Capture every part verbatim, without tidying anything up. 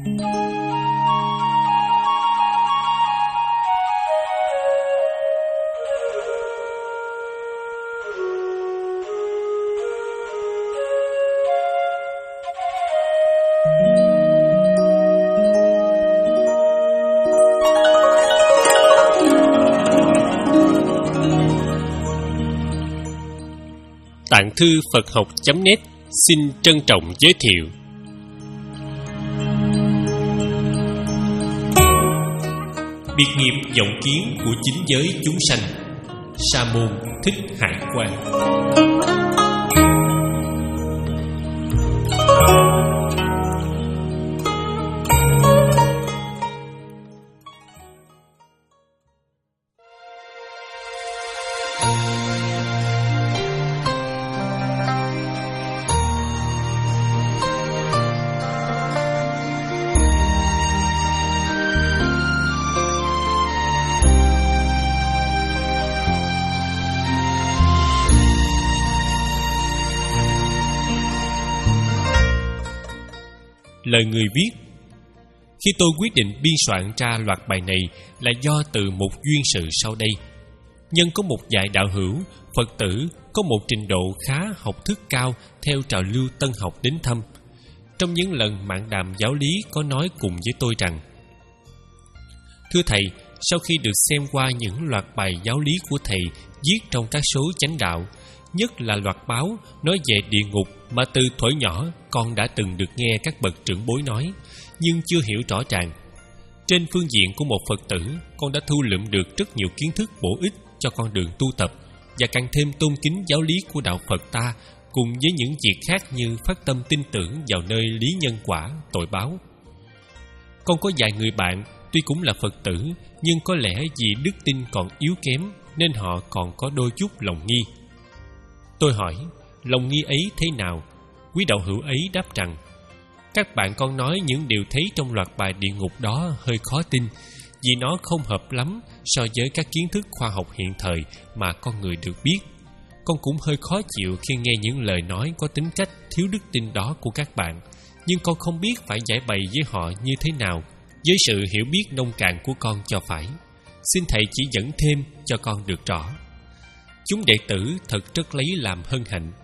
Tạng thư Phật học chấm net xin trân trọng giới thiệu Biệt nghiệp vọng kiến của chính giới chúng sanh. Sa môn Thích Hải Quang. Lời người viết: khi tôi quyết định biên soạn ra loạt bài này là do từ một duyên sự sau đây. Nhân có một vài đạo hữu, Phật tử có một trình độ khá học thức cao theo trào lưu tân học đến thăm. Trong những lần mạn đàm giáo lý có nói cùng với tôi rằng: thưa thầy, sau khi được xem qua những loạt bài giáo lý của thầy viết trong các số chánh đạo, nhất là loạt báo nói về địa ngục mà từ thuở nhỏ con đã từng được nghe các bậc trưởng bối nói, nhưng chưa hiểu rõ ràng. Trên phương diện của một Phật tử, con đã thu lượm được rất nhiều kiến thức bổ ích cho con đường tu tập, và càng thêm tôn kính giáo lý của đạo Phật ta, cùng với những việc khác như phát tâm tin tưởng vào nơi lý nhân quả, tội báo. Con có vài người bạn tuy cũng là Phật tử, nhưng có lẽ vì đức tin còn yếu kém nên họ còn có đôi chút lòng nghi. Tôi hỏi, lòng nghi ấy thế nào? Quý đạo hữu ấy đáp rằng: các bạn con nói những điều thấy trong loạt bài địa ngục đó hơi khó tin, vì nó không hợp lắm so với các kiến thức khoa học hiện thời mà con người được biết. Con cũng hơi khó chịu khi nghe những lời nói có tính cách thiếu đức tin đó của các bạn, nhưng con không biết phải giải bày với họ như thế nào với sự hiểu biết nông cạn của con cho phải. Xin thầy chỉ dẫn thêm cho con được rõ. Chúng đệ tử thật rất lấy làm hân hạnh.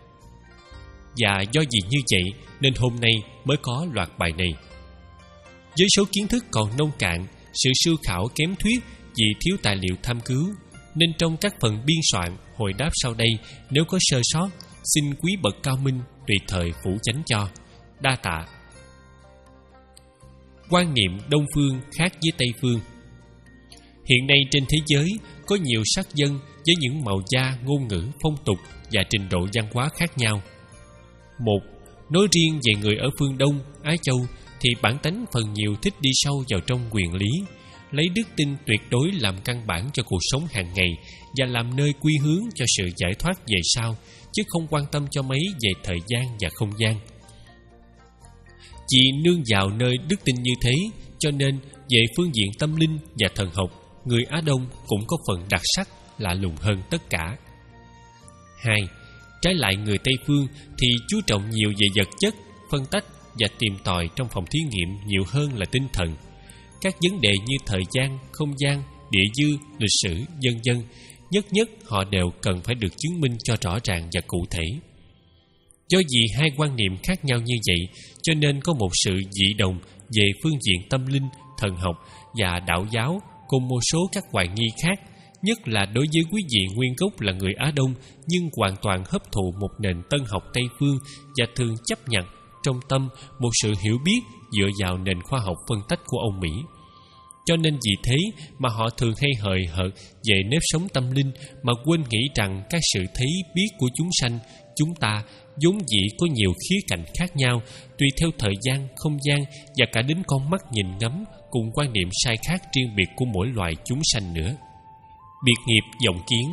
Và do vì như vậy nên hôm nay mới có loạt bài này. Với số kiến thức còn nông cạn, sự sưu khảo kém thuyết vì thiếu tài liệu tham cứu, nên trong các phần biên soạn hồi đáp sau đây, nếu có sơ sót, xin quý bậc cao minh tùy thời phủ chánh cho. Đa tạ. Quan niệm Đông phương khác với Tây phương. Hiện nay trên thế giới có nhiều sắc dân với những màu da, ngôn ngữ, phong tục và trình độ văn hóa khác nhau. Một, nói riêng về người ở phương Đông, Á Châu thì bản tánh phần nhiều thích đi sâu vào trong quyền lý, lấy đức tin tuyệt đối làm căn bản cho cuộc sống hàng ngày và làm nơi quy hướng cho sự giải thoát về sau, chứ không quan tâm cho mấy về thời gian và không gian. Chỉ nương vào nơi đức tin như thế, cho nên về phương diện tâm linh và thần học, người Á Đông cũng có phần đặc sắc lạ lùng hơn tất cả. Hai, trái lại người Tây phương thì chú trọng nhiều về vật chất, phân tách và tìm tòi trong phòng thí nghiệm nhiều hơn là tinh thần. Các vấn đề như thời gian, không gian, địa dư, lịch sử, vân vân, nhất nhất họ đều cần phải được chứng minh cho rõ ràng và cụ thể. Do vì hai quan niệm khác nhau như vậy, cho nên có một sự dị đồng về phương diện tâm linh, thần học và đạo giáo, cùng một số các hoài nghi khác, nhất là đối với quý vị nguyên gốc là người Á Đông nhưng hoàn toàn hấp thụ một nền tân học Tây phương và thường chấp nhận trong tâm một sự hiểu biết dựa vào nền khoa học phân tách của ông Mỹ. Cho nên vì thế mà họ thường hay hời hợt về nếp sống tâm linh mà quên nghĩ rằng các sự thấy biết của chúng sanh, chúng ta vốn dĩ có nhiều khía cạnh khác nhau, tùy theo thời gian, không gian và cả đến con mắt nhìn ngắm cùng quan niệm sai khác riêng biệt của mỗi loài chúng sanh nữa. Biệt nghiệp vọng kiến.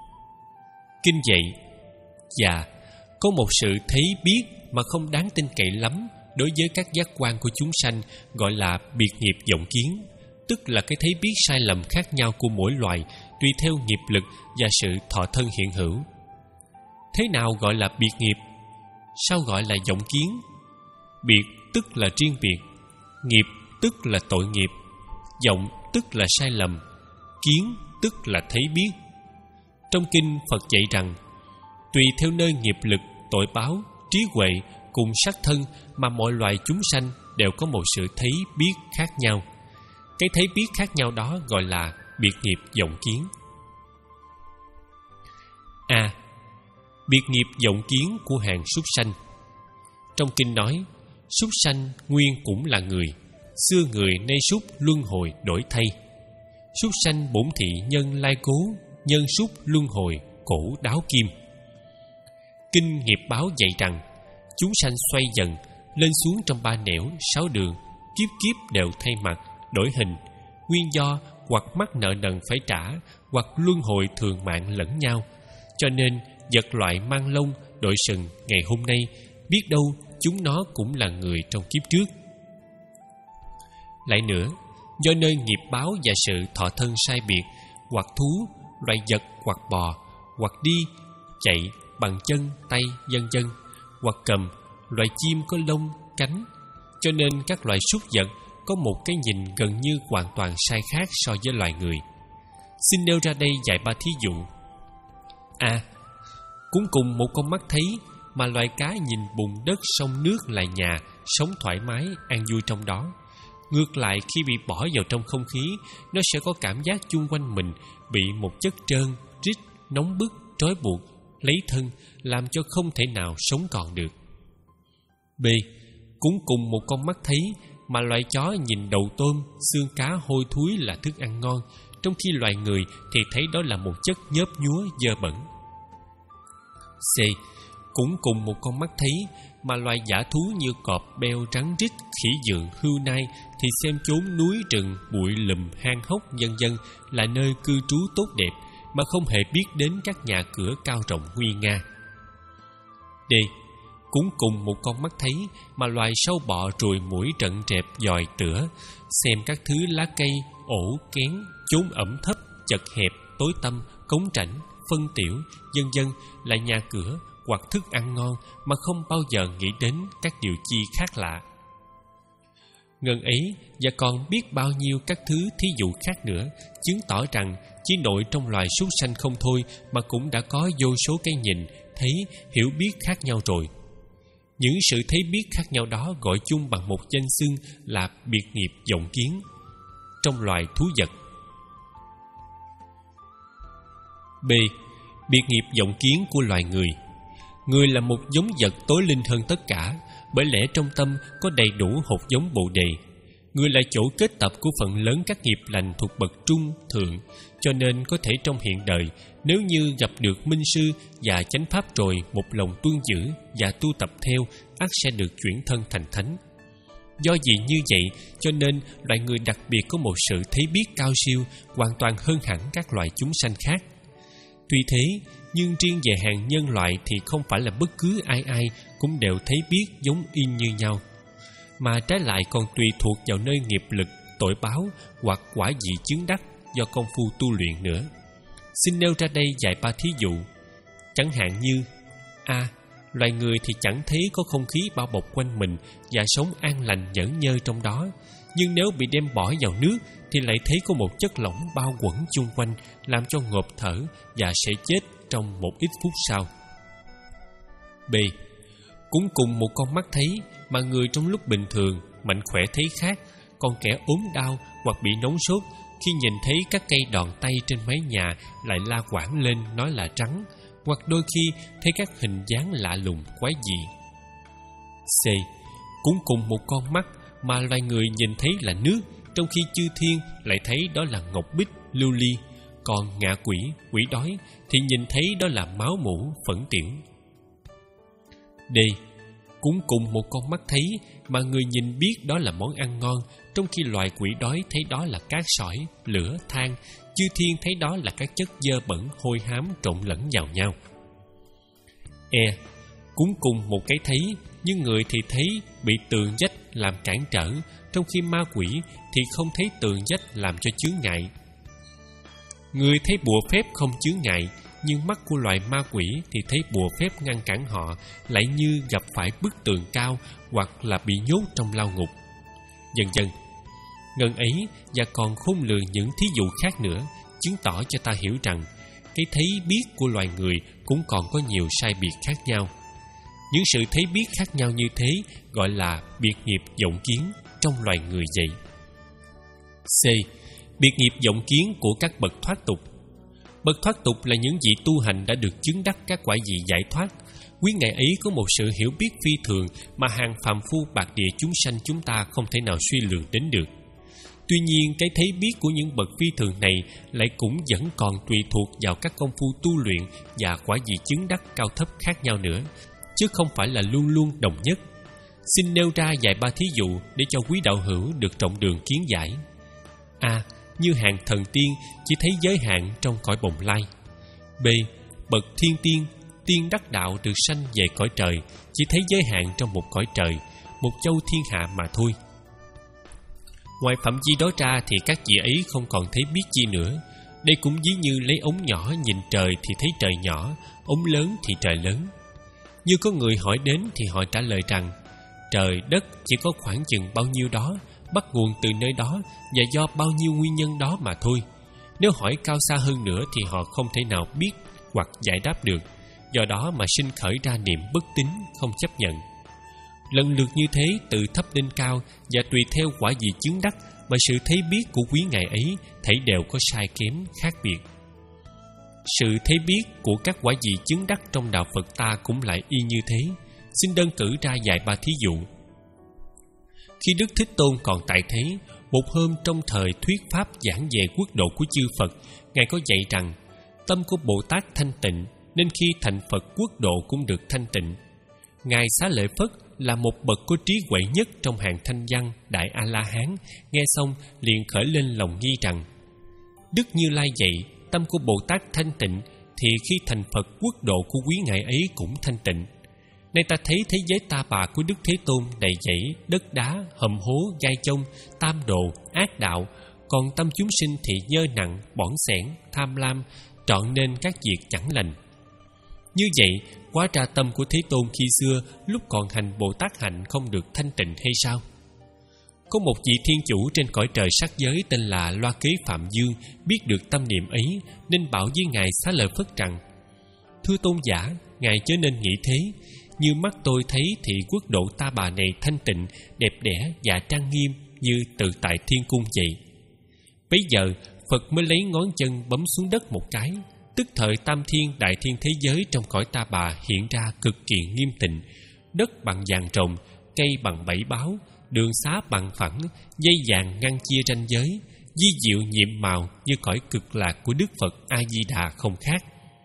Kinh dạy: dạ, có một sự thấy biết mà không đáng tin cậy lắm đối với các giác quan của chúng sanh, gọi là biệt nghiệp vọng kiến, tức là cái thấy biết sai lầm khác nhau của mỗi loài tùy theo nghiệp lực và sự thọ thân hiện hữu. Thế nào gọi là biệt nghiệp? Sao gọi là vọng kiến? Biệt tức là riêng biệt, Nghiệp tức là tội nghiệp, vọng tức là sai lầm, kiến tức là thấy biết. Trong kinh Phật dạy rằng, tùy theo nơi nghiệp lực, tội báo, trí huệ cùng sắc thân mà mọi loài chúng sanh đều có một sự thấy biết khác nhau. Cái thấy biết khác nhau đó gọi là biệt nghiệp vọng kiến. A. Biệt nghiệp vọng kiến của hàng súc sanh. Trong kinh nói, súc sanh nguyên cũng là người, xưa người nay súc luân hồi đổi thay. Súc sanh bổn thị nhân lai cố, nhân súc luân hồi cổ đáo kim. Kinh nghiệp báo dạy rằng, chúng sanh xoay dần, lên xuống trong ba nẻo, sáu đường, kiếp kiếp đều thay mặt, đổi hình. Nguyên do hoặc mắc nợ nần phải trả, hoặc luân hồi thường mạng lẫn nhau. Cho nên vật loại mang lông, đội sừng ngày hôm nay, biết đâu chúng nó cũng là người trong kiếp trước. Lại nữa, do nơi nghiệp báo và sự thọ thân sai biệt, hoặc thú, loài vật hoặc bò, hoặc đi, chạy bằng chân, tay, vân vân, hoặc cầm, loài chim có lông, cánh, cho nên các loài súc vật có một cái nhìn gần như hoàn toàn sai khác so với loài người. Xin nêu ra đây vài ba thí dụ. A. Cũng cùng một con mắt thấy mà loài cá nhìn bùn đất sông nước là nhà, sống thoải mái, an vui trong đó. Ngược lại, khi bị bỏ vào trong không khí, nó sẽ có cảm giác chung quanh mình bị một chất trơn, rít, nóng bức, trói buộc, lấy thân, làm cho không thể nào sống còn được. B. Cũng cùng một con mắt thấy mà loài chó nhìn đầu tôm, xương cá hôi thối là thức ăn ngon, trong khi loài người thì thấy đó là một chất nhớp nhúa dơ bẩn. C. Cũng cùng một con mắt thấy mà loài dã thú như cọp, beo, rắn rít, khỉ dượng, hươu nai thì xem chốn núi rừng, bụi lùm, hang hốc vân vân là nơi cư trú tốt đẹp, mà không hề biết đến các nhà cửa cao rộng nguy nga. D. Cũng cùng một con mắt thấy mà loài sâu bọ, ruồi, muỗi, trận trẹp, dòi, tửa xem các thứ lá cây, ổ, kén, chốn ẩm thấp, chật hẹp, tối tăm, cống rãnh, phân tiểu, vân vân là nhà cửa hoặc thức ăn ngon, mà không bao giờ nghĩ đến các điều chi khác lạ. Ngần ấy và còn biết bao nhiêu các thứ thí dụ khác nữa, chứng tỏ rằng chỉ nội trong loài súc sanh không thôi mà cũng đã có vô số cái nhìn, thấy, hiểu biết khác nhau rồi. Những sự thấy biết khác nhau đó gọi chung bằng một danh xưng là biệt nghiệp vọng kiến trong loài thú vật. B. Biệt nghiệp vọng kiến của loài người. Người là một giống vật tối linh hơn tất cả, bởi lẽ trong tâm có đầy đủ hột giống Bồ Đề. Người là chỗ kết tập của phần lớn các nghiệp lành thuộc bậc trung, thượng, cho nên có thể trong hiện đời, nếu như gặp được minh sư và chánh pháp rồi một lòng tuân giữ và tu tập theo, ắt sẽ được chuyển thân thành thánh. Do vì như vậy, cho nên loài người đặc biệt có một sự thấy biết cao siêu, hoàn toàn hơn hẳn các loài chúng sanh khác. Tuy thế, nhưng riêng về hàng nhân loại thì không phải là bất cứ ai ai cũng đều thấy biết giống y như nhau, mà trái lại còn tùy thuộc vào nơi nghiệp lực, tội báo hoặc quả vị chứng đắc do công phu tu luyện nữa. Xin nêu ra đây vài ba thí dụ. Chẳng hạn như: A. Loài người thì chẳng thấy có không khí bao bọc quanh mình và sống an lành nhẫn nhơ trong đó, nhưng nếu bị đem bỏ vào nước thì lại thấy có một chất lỏng bao quẩn chung quanh, làm cho ngộp thở và sẽ chết trong một ít phút sau. B. Cũng cùng một con mắt thấy mà người trong lúc bình thường mạnh khỏe thấy khác, còn kẻ ốm đau hoặc bị nóng sốt khi nhìn thấy các cây đòn tay trên mái nhà lại la quảng lên nói là trắng, hoặc đôi khi thấy các hình dáng lạ lùng quái dị. C. Cũng cùng một con mắt mà loài người nhìn thấy là nước, trong khi chư thiên lại thấy đó là ngọc bích, lưu ly, còn ngạ quỷ, quỷ đói thì nhìn thấy đó là máu mủ, phẫn tiểu. D. Cũng cùng một con mắt thấy mà người nhìn biết đó là món ăn ngon, trong khi loài quỷ đói thấy đó là cát sỏi, lửa, than, chư thiên thấy đó là các chất dơ bẩn, hôi hám trộn lẫn vào nhau. E. Cũng cùng một cái thấy, nhưng người thì thấy bị tường vách làm cản trở, trong khi ma quỷ thì không thấy tường vách làm cho chướng ngại. Người thấy bùa phép không chướng ngại, nhưng mắt của loài ma quỷ thì thấy bùa phép ngăn cản họ, lại như gặp phải bức tường cao hoặc là bị nhốt trong lao ngục. vân vân. Ngần ấy và còn khôn lường những thí dụ khác nữa chứng tỏ cho ta hiểu rằng cái thấy biết của loài người cũng còn có nhiều sai biệt khác nhau. Những sự thấy biết khác nhau như thế gọi là biệt nghiệp vọng kiến trong loài người vậy. C. Biệt nghiệp vọng kiến của các bậc thoát tục. Bậc thoát tục là những vị tu hành đã được chứng đắc các quả vị giải thoát. Quý ngài ấy có một sự hiểu biết phi thường mà hàng phàm phu bạc địa chúng sanh chúng ta không thể nào suy lường đến được. Tuy nhiên, cái thấy biết của những bậc phi thường này lại cũng vẫn còn tùy thuộc vào các công phu tu luyện và quả vị chứng đắc cao thấp khác nhau nữa, chứ không phải là luôn luôn đồng nhất. Xin nêu ra vài ba thí dụ để cho quý đạo hữu được rộng đường kiến giải. A. Như hàng thần tiên chỉ thấy giới hạn trong cõi bồng lai. B. Bậc thiên tiên, tiên đắc đạo được sanh về cõi trời, chỉ thấy giới hạn trong một cõi trời, một châu thiên hạ mà thôi. Ngoài phạm vi đó ra thì các vị ấy không còn thấy biết chi nữa. Đây cũng ví như lấy ống nhỏ nhìn trời thì thấy trời nhỏ, ống lớn thì trời lớn. Như có người hỏi đến thì họ trả lời rằng trời đất chỉ có khoảng chừng bao nhiêu đó, bắt nguồn từ nơi đó và do bao nhiêu nguyên nhân đó mà thôi. Nếu hỏi cao xa hơn nữa thì họ không thể nào biết hoặc giải đáp được, do đó mà sinh khởi ra niệm bất tín, không chấp nhận. Lần lượt như thế từ thấp đến cao và tùy theo quả vị chứng đắc mà sự thấy biết của quý ngài ấy thảy đều có sai kém khác biệt. Sự thấy biết của các quả vị chứng đắc trong đạo Phật ta cũng lại y như thế. Xin đơn cử ra vài ba thí dụ. Khi Đức Thích Tôn còn tại thế, một hôm trong thời thuyết pháp giảng về quốc độ của chư Phật, ngài có dạy rằng tâm của Bồ Tát thanh tịnh nên khi thành Phật quốc độ cũng được thanh tịnh. Ngài Xá Lợi Phất là một bậc có trí huệ nhất trong hàng thanh văn đại A La Hán, nghe xong liền khởi lên lòng nghi rằng Đức Như Lai dạy tâm của Bồ Tát thanh tịnh thì khi thành Phật quốc độ của quý ngài ấy cũng thanh tịnh. Nay ta thấy thế giới ta bà của Đức Thế Tôn đầy dẫy đất đá, hầm hố, gai chông, tam đồ, ác đạo, còn tâm chúng sinh thì nhơ nặng, bỏn sẻn, tham lam, trọn nên các việc chẳng lành. Như vậy, quá ra tâm của Thế Tôn khi xưa lúc còn hành Bồ Tát hạnh không được thanh tịnh hay sao? Có một vị thiên chủ trên cõi trời sắc giới tên là Loa Kế Phạm Dương biết được tâm niệm ấy nên bảo với ngài Xá Lợi Phất rằng: Thưa tôn giả, ngài chớ nên nghĩ thế. Như mắt tôi thấy thì quốc độ ta bà này thanh tịnh, đẹp đẽ và trang nghiêm như tự tại thiên cung vậy. Bấy giờ Phật mới lấy ngón chân bấm xuống đất một cái, tức thời tam thiên đại thiên thế giới trong cõi ta bà hiện ra cực kỳ nghiêm tịnh. Đất bằng vàng rồng, cây bằng bảy báo, đường xá bằng phẳng, dây vàng ngăn chia ranh giới, di diệu nhiệm màu như cõi cực lạc của Đức Phật A Di Đà không khác.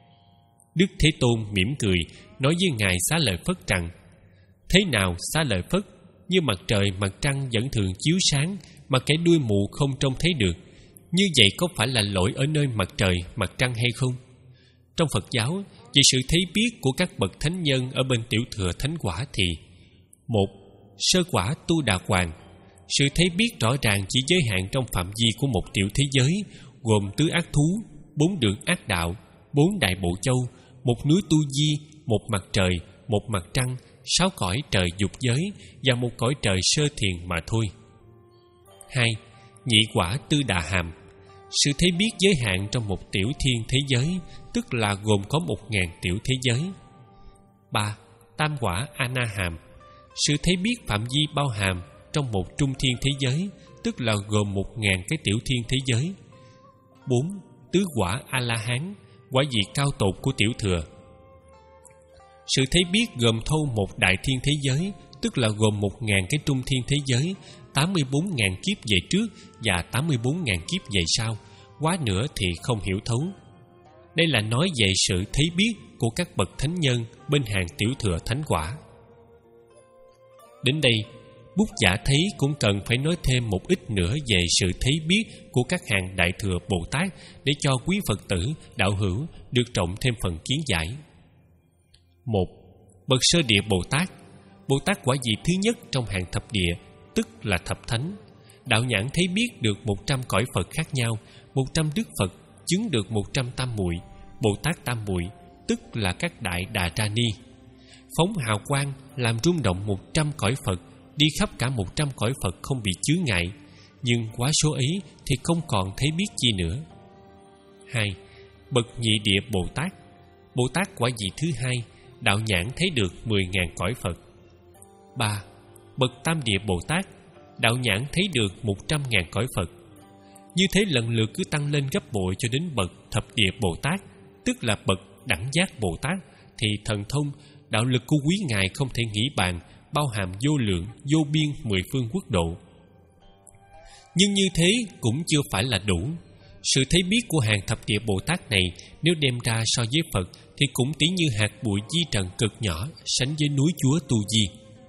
Đức Thế Tôn mỉm cười nói với ngài Xá Lợi Phất rằng: Thế nào Xá Lợi Phất, như mặt trời mặt trăng vẫn thường chiếu sáng mà kẻ đuôi mù không trông thấy được, như vậy có phải là lỗi ở nơi mặt trời mặt trăng hay không? Trong Phật giáo, về sự thấy biết của các bậc thánh nhân ở bên tiểu thừa thánh quả thì: một. Sơ quả tu đà hoàng. Sự thấy biết rõ ràng chỉ giới hạn trong phạm vi của một tiểu thế giới, gồm tứ ác thú, bốn đường ác đạo, bốn đại bộ châu, một núi tu di, một mặt trời, một mặt trăng, sáu cõi trời dục giới và một cõi trời sơ thiền mà thôi. Hai. Nhị quả tư đà hàm. Sự thấy biết giới hạn trong một tiểu thiên thế giới, tức là gồm có một ngàn tiểu thế giới. Ba. Tam quả a na hàm. Sự thấy biết phạm vi bao hàm trong một trung thiên thế giới, tức là gồm một ngàn cái tiểu thiên thế giới. Bốn. Tứ quả a la hán, quả vị cao tột của tiểu thừa. Sự thấy biết gồm thâu một đại thiên thế giới, tức là gồm một ngàn cái trung thiên thế giới, tám mươi bốn ngàn kiếp về trước và tám mươi bốn ngàn kiếp về sau, quá nữa thì không hiểu thấu. Đây là nói về sự thấy biết của các bậc thánh nhân bên hàng tiểu thừa thánh quả. Đến đây, bút giả thấy cũng cần phải nói thêm một ít nữa về sự thấy biết của các hàng đại thừa Bồ Tát để cho quý Phật tử, đạo hữu được rộng thêm phần kiến giải. Một. Bậc sơ địa Bồ Tát. Bồ Tát quả vị thứ nhất trong hàng thập địa, tức là thập thánh. Đạo nhãn thấy biết được một trăm cõi Phật khác nhau, một trăm đức Phật chứng được một trăm tam muội, Bồ Tát tam muội, tức là các đại Đà Ra Ni. Phóng hào quang làm rung động một trăm cõi Phật, đi khắp cả một trăm cõi Phật không bị chướng ngại, nhưng quá số ấy thì không còn thấy biết chi nữa. Hai, bậc nhị địa Bồ Tát. Bồ Tát quả vị thứ hai, đạo nhãn thấy được mười ngàn cõi Phật. Ba, bậc tam địa Bồ Tát, đạo nhãn thấy được một trăm ngàn cõi Phật. Như thế lần lượt cứ tăng lên gấp bội cho đến bậc thập địa Bồ Tát, tức là bậc đẳng giác Bồ Tát, thì thần thông, đạo lực của quý ngài không thể nghĩ bàn, bao hàm vô lượng, vô biên mười phương quốc độ. Nhưng như thế cũng chưa phải là đủ. Sự thấy biết của hàng thập địa Bồ Tát này nếu đem ra so với Phật thì cũng tỷ như hạt bụi di trần cực nhỏ sánh với núi Chúa Tu Di.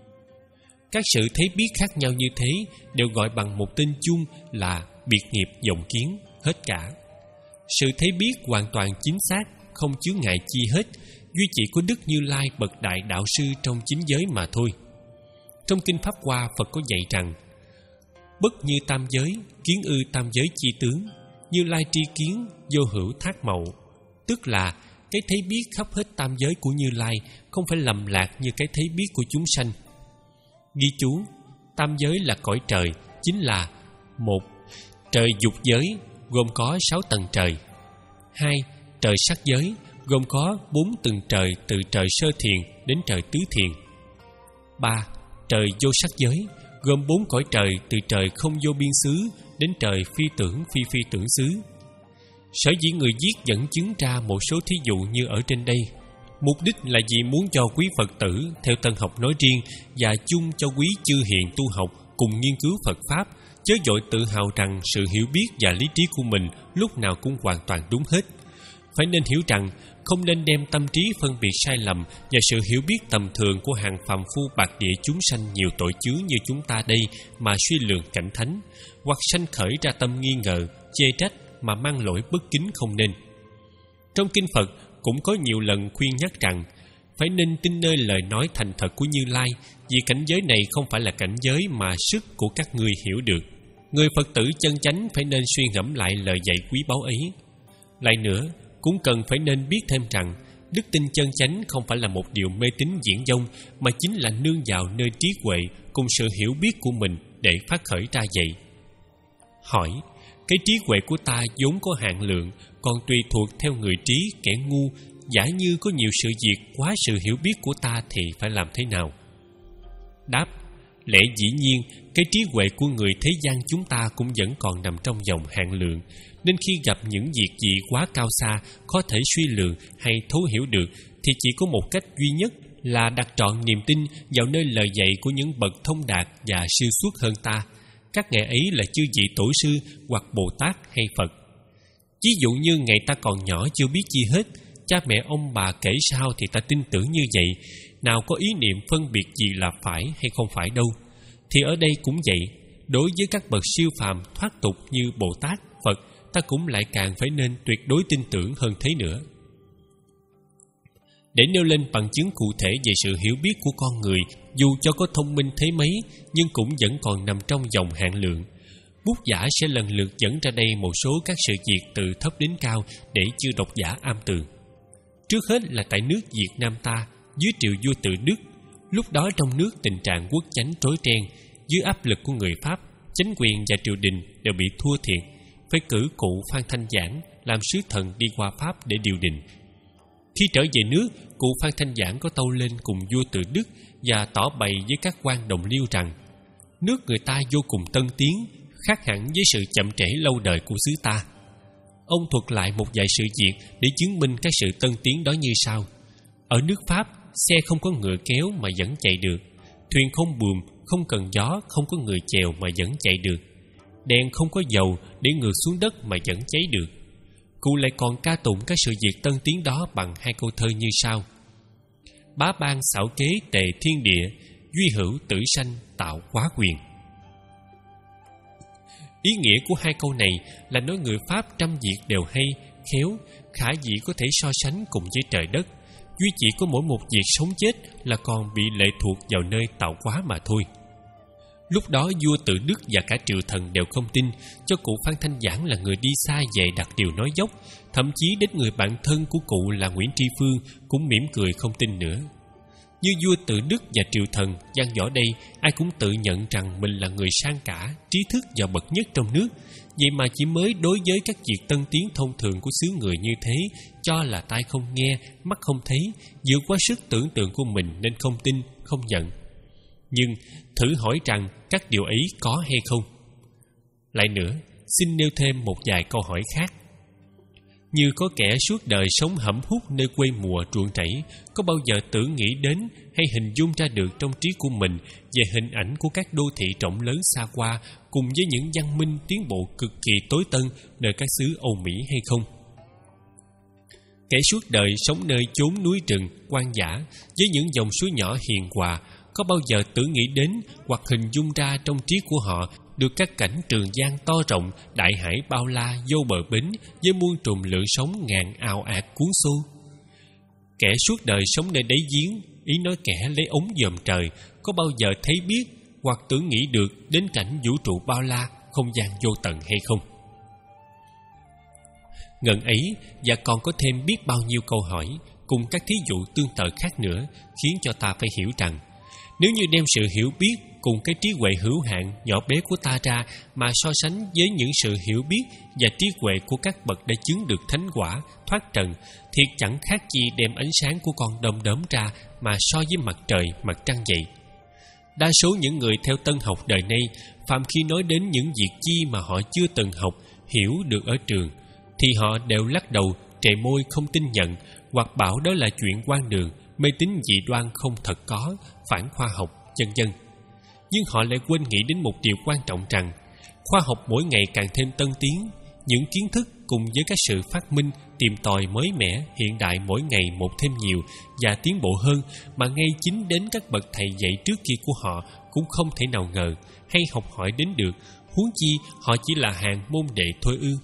Các sự thấy biết khác nhau như thế đều gọi bằng một tên chung là biệt nghiệp dòng kiến hết cả. Sự thấy biết hoàn toàn chính xác, không chướng ngại chi hết, duy chỉ có Đức Như Lai bậc đại đạo sư trong chính giới mà thôi. Trong Kinh Pháp Hoa, Phật có dạy rằng: bất như tam giới, kiến ư tam giới chi tướng, Như Lai tri kiến, vô hữu thác mậu. Tức là cái thấy biết khắp hết tam giới của Như Lai không phải lầm lạc như cái thấy biết của chúng sanh. Ghi chú: tam giới là cõi trời, chính là: một. Trời dục giới gồm có sáu tầng trời. Hai. Trời sắc giới gồm có bốn tầng trời, từ trời sơ thiền đến trời tứ thiền. Ba. Trời vô sắc giới gồm bốn cõi trời, từ trời không vô biên xứ đến trời phi tưởng phi phi tưởng xứ. Sở dĩ người viết dẫn chứng ra một số thí dụ như ở trên đây, mục đích là vì muốn cho quý Phật tử theo Tân học nói riêng và chung cho quý chư hiền tu học cùng nghiên cứu Phật Pháp, chớ vội tự hào rằng sự hiểu biết và lý trí của mình lúc nào cũng hoàn toàn đúng hết. Phải nên hiểu rằng không nên đem tâm trí phân biệt sai lầm và sự hiểu biết tầm thường của hàng phàm phu bạc địa chúng sanh nhiều tội chướng như chúng ta đây mà suy lường cảnh thánh, hoặc sanh khởi ra tâm nghi ngờ, chê trách mà mang lỗi bất kính không nên. Trong Kinh Phật cũng có nhiều lần khuyên nhắc rằng phải nên tin nơi lời nói thành thật của Như Lai, vì cảnh giới này không phải là cảnh giới mà sức của các ngươi hiểu được. Người Phật tử chân chánh phải nên suy ngẫm lại lời dạy quý báu ấy. Lại nữa, cũng cần phải nên biết thêm rằng đức tin chân chánh không phải là một điều mê tín viển vông, mà chính là nương vào nơi trí huệ cùng sự hiểu biết của mình để phát khởi ra vậy. Hỏi: cái trí huệ của ta vốn có hạn lượng, còn tùy thuộc theo người trí kẻ ngu, giả như có nhiều sự việc quá sự hiểu biết của ta thì phải làm thế nào? Đáp: lẽ dĩ nhiên cái trí huệ của người thế gian chúng ta cũng vẫn còn nằm trong vòng hạn lượng, nên khi gặp những việc gì quá cao xa, khó thể suy lường hay thấu hiểu được, thì chỉ có một cách duy nhất là đặt trọn niềm tin vào nơi lời dạy của những bậc thông đạt và siêu xuất hơn ta. Các ngài ấy là chư vị tổ sư hoặc Bồ Tát hay Phật. Ví dụ như ngày ta còn nhỏ chưa biết chi hết, cha mẹ ông bà kể sao thì ta tin tưởng như vậy, nào có ý niệm phân biệt gì là phải hay không phải đâu. Thì ở đây cũng vậy, đối với các bậc siêu phàm thoát tục như Bồ Tát, Phật, ta cũng lại càng phải nên tuyệt đối tin tưởng hơn thế nữa. Để nêu lên bằng chứng cụ thể về sự hiểu biết của con người, dù cho có thông minh thế mấy, nhưng cũng vẫn còn nằm trong vòng hạn lượng. Bút giả sẽ lần lượt dẫn ra đây một số các sự việc từ thấp đến cao để chư độc giả am tường. Trước hết là tại nước Việt Nam ta, dưới triều vua Tự Đức, lúc đó trong nước tình trạng quốc chánh rối ren, dưới áp lực của người Pháp, chính quyền và triều đình đều bị thua thiệt, phải cử cụ Phan Thanh Giảng làm sứ thần đi qua Pháp để điều đình. Khi trở về nước, cụ Phan Thanh Giảng có tâu lên cùng vua Tự Đức và tỏ bày với các quan đồng liêu rằng nước người ta vô cùng tân tiến, khác hẳn với sự chậm trễ lâu đời của xứ ta. Ông thuật lại một vài sự việc để chứng minh các sự tân tiến đó như sau: ở nước Pháp, xe không có ngựa kéo mà vẫn chạy được, thuyền không buồm, không cần gió, không có người chèo mà vẫn chạy được, đèn không có dầu để ngược xuống đất mà vẫn cháy được. Cụ lại còn ca tụng các sự việc tân tiến đó bằng hai câu thơ như sau: bá ban xảo kế tề thiên địa, duy hữu tử sanh tạo quá quyền. Ý nghĩa của hai câu này là nói người Pháp trăm việc đều hay, khéo, khả dĩ có thể so sánh cùng với trời đất, duy chỉ có mỗi một việc sống chết là còn bị lệ thuộc vào nơi tạo hóa mà thôi. Lúc đó vua Tự Đức và cả triều thần đều không tin, cho cụ Phan Thanh Giảng là người đi xa về đặt điều nói dốc, thậm chí đến người bạn thân của cụ là Nguyễn Tri Phương cũng mỉm cười không tin nữa. Như vua Tự Đức và triều thần văn võ đây, ai cũng tự nhận rằng mình là người sang cả, trí thức và bậc nhất trong nước. Vậy mà chỉ mới đối với các việc tân tiến thông thường của xứ người như thế, cho là tai không nghe, mắt không thấy, vượt quá sức tưởng tượng của mình nên không tin, không nhận. Nhưng thử hỏi rằng các điều ấy có hay không? Lại nữa, xin nêu thêm một vài câu hỏi khác. Như có kẻ suốt đời sống hẩm hút nơi quê mùa ruộng rẫy, có bao giờ tưởng nghĩ đến hay hình dung ra được trong trí của mình về hình ảnh của các đô thị rộng lớn xa qua cùng với những văn minh tiến bộ cực kỳ tối tân nơi các xứ Âu Mỹ hay không? Kẻ suốt đời sống nơi chốn núi rừng, hoang dã với những dòng suối nhỏ hiền hòa, có bao giờ tưởng nghĩ đến hoặc hình dung ra trong trí của họ được các cảnh Trường Giang to rộng, đại hải bao la vô bờ bến với muôn trùng lượng sóng ngàn ào ạt cuốn xô? Kẻ suốt đời sống nơi đáy giếng, ý nói kẻ lấy ống dòm trời, có bao giờ thấy biết hoặc tưởng nghĩ được đến cảnh vũ trụ bao la, không gian vô tận hay không? Ngần ấy và còn có thêm biết bao nhiêu câu hỏi cùng các thí dụ tương tự khác nữa khiến cho ta phải hiểu rằng nếu như đem sự hiểu biết cùng cái trí huệ hữu hạn nhỏ bé của ta ra mà so sánh với những sự hiểu biết và trí huệ của các bậc đã chứng được thánh quả, thoát trần, thì chẳng khác gì đem ánh sáng của con đom đóm ra mà so với mặt trời, mặt trăng vậy. Đa số những người theo tân học đời nay, phàm khi nói đến những việc chi mà họ chưa từng học, hiểu được ở trường, thì họ đều lắc đầu, trề môi không tin nhận, hoặc bảo đó là chuyện hoang đường, mê tín dị đoan không thật có, phản khoa học, vân vân. Nhưng họ lại quên nghĩ đến một điều quan trọng rằng khoa học mỗi ngày càng thêm tân tiến, những kiến thức cùng với các sự phát minh, tìm tòi mới mẻ, hiện đại mỗi ngày một thêm nhiều và tiến bộ hơn mà ngay chính đến các bậc thầy dạy trước kia của họ cũng không thể nào ngờ hay học hỏi đến được, huống chi họ chỉ là hàng môn đệ thôi ư?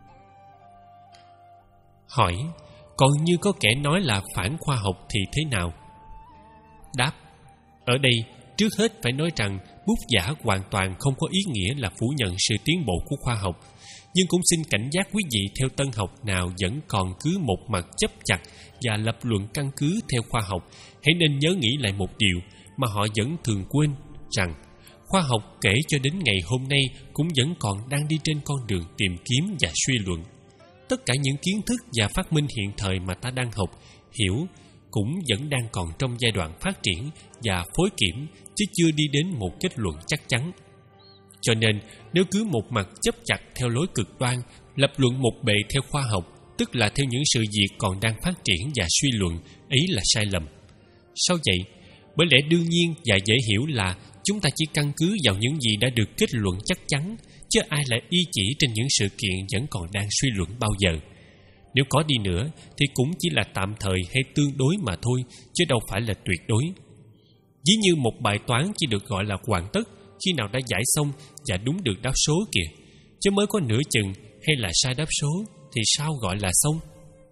Hỏi, còn như có kẻ nói là phản khoa học thì thế nào? Đáp, ở đây trước hết phải nói rằng bút giả hoàn toàn không có ý nghĩa là phủ nhận sự tiến bộ của khoa học, nhưng cũng xin cảnh giác quý vị theo tân học nào vẫn còn cứ một mặt chấp chặt và lập luận căn cứ theo khoa học, hãy nên nhớ nghĩ lại một điều mà họ vẫn thường quên, rằng khoa học kể cho đến ngày hôm nay cũng vẫn còn đang đi trên con đường tìm kiếm và suy luận. Tất cả những kiến thức và phát minh hiện thời mà ta đang học, hiểu cũng vẫn đang còn trong giai đoạn phát triển và phối kiểm, chứ chưa đi đến một kết luận chắc chắn. Cho nên, nếu cứ một mặt chấp chặt theo lối cực đoan, lập luận một bề theo khoa học, tức là theo những sự việc còn đang phát triển và suy luận, ấy là sai lầm. Sao vậy? Bởi lẽ đương nhiên và dễ hiểu là chúng ta chỉ căn cứ vào những gì đã được kết luận chắc chắn, chứ ai lại y chỉ trên những sự kiện vẫn còn đang suy luận bao giờ. Nếu có đi nữa thì cũng chỉ là tạm thời hay tương đối mà thôi, chứ đâu phải là tuyệt đối. Ví như một bài toán chỉ được gọi là hoàn tất khi nào đã giải xong và đúng được đáp số kìa, chứ mới có nửa chừng hay là sai đáp số thì sao gọi là xong?